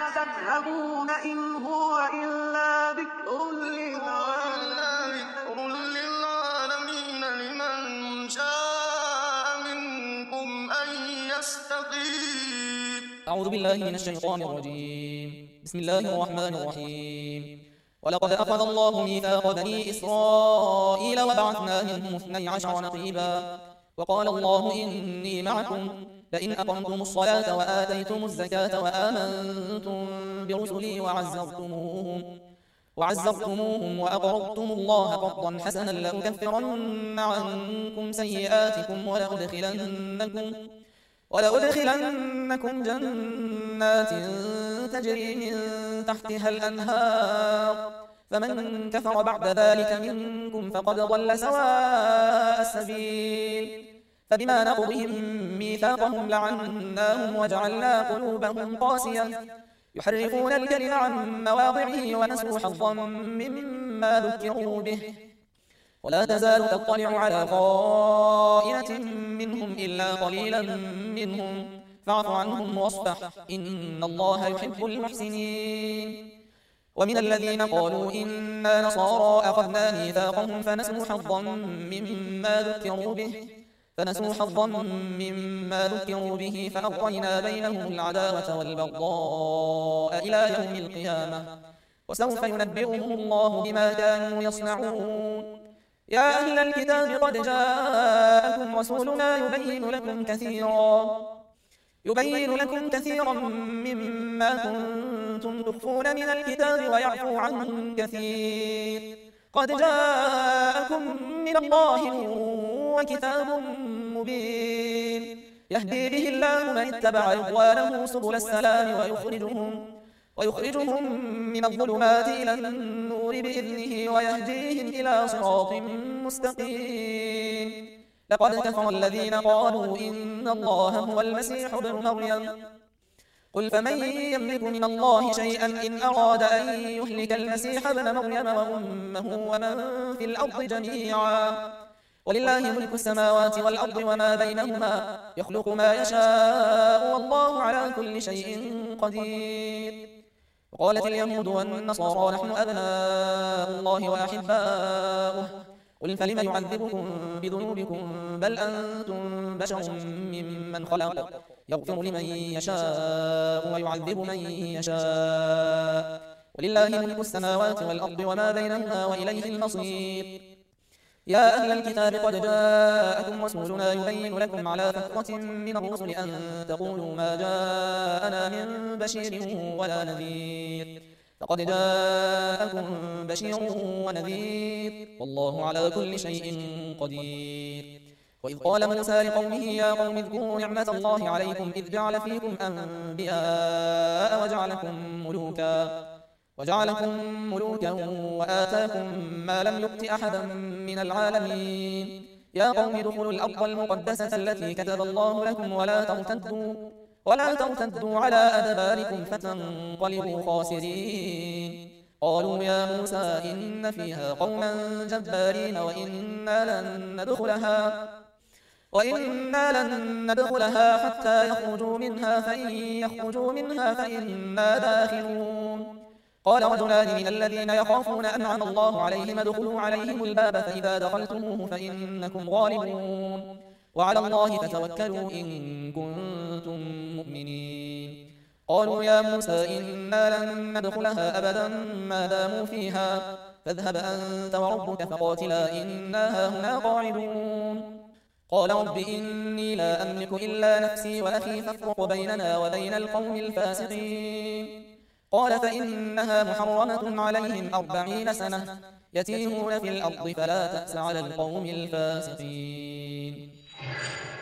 تذهبون إن هو إلا ذكر للعالمين لمن شاء منكم أن يستقيم. أعوذ بالله من الشيطان الرجيم. بسم الله الرحمن الرحيم. ولقد أخذ الله ميثاق بني إسرائيل وبعثنا منهم 12 نقيبا وقال الله إني معكم لئن أقمتم الصلاة وآتيتم الزكاة وآمنتم برسلي وعزرتموهم وأقرضتم الله قرضا حسنا لأكفرن عنكم سيئاتكم ولأدخلنكم جنات تجري من تحتها الأنهار فمن كفر بعد ذلك منكم فقد ضل سواء السبيل. فبما نقضهم ميثاقهم لعناهم وجعلنا قلوبهم قاسية يحرفون الكلم عن مواضعه ونسوا حظا مما ذكروا به ولا تزال تطلع على خائنة منهم إلا قليلا منهم فاعف عنهم واصفح إن الله يحب المحسنين. ومن الذين قالوا إنا نصارى أخذنا ميثاقهم فنسوا حظا مما ذكروا به فأغرينا بينهم العداوة والبغضاء إلى يوم القيامة وسوف ينبئهم الله بما كانوا يصنعون. يا أهل الكتاب قد جاءكم رسولنا يبين لكم كثيرا مما كنتم تخفون من الكتاب ويعفو عن كثير. قد جاءكم من الله وكتاب مبين يهدي به الله من اتبع رضوانه سبل السلام ويخرجهم من الظلمات إلى النور بإذنه ويهديهم إلى صراط مستقيم. لقد كفر الذين قالوا إن الله هو المسيح ابن مريم قل فمن يملك من الله شيئا إن أراد أن يهلك المسيح ابن مريم وأمه ومن في الأرض جميعا ولله ملك السماوات والأرض وما بينهما يخلق ما يشاء والله على كل شيء قدير. وقالت اليهود والنصارى نحن أبناء الله وأحباؤه قل فلم يعذبكم بذنوبكم بل أنتم بشر ممن خلق يغفر لمن يشاء ويعذب من يشاء ولله ملك السماوات والأرض وما بينهما وإليه المصير. يا أهل الكتاب قد جاءكم رسولنا يبين لكم على فترة من الرسل أن تقولوا ما جاءنا من بشير ولا نذير فقد جاءكم بشير ونذير والله على كل شيء قدير. وإذ قال موسى لقومه يا قوم اذكروا نعمة الله عليكم إذ جعل فيكم أنبياء وجعلكم ملوكا وآتاكم ما لم يؤت أحدا من العالمين. يا قوم ادخلوا الأرض المقدسة التي كتب الله لكم ولا ترتدوا على أدباركم فتنقلبوا خاسرين. قالوا يا موسى إن فيها قوما جبارين وإنا لن ندخلها حتى يخرجوا منها فإن يخرجوا منها فإنا داخلون. قال رجلان من الذين يخافون أنعم الله عليهم ادخلوا عليهم الباب فإذا دخلتموه فإنكم غالبون وعلى الله فتوكلوا إن كنتم مؤمنين. قالوا يا موسى إنا لن ندخلها أبدا ما داموا فيها فاذهب أنت وربك فقاتلا إنا هاهنا قاعدون. قال رب إني لا أملك إلا نفسي وأخي فافرق بيننا وبين القوم الفاسقين. قال فإنها محرمة عليهم 40 سنة يتيهون في الأرض فلا تأس على القوم الفاسقين.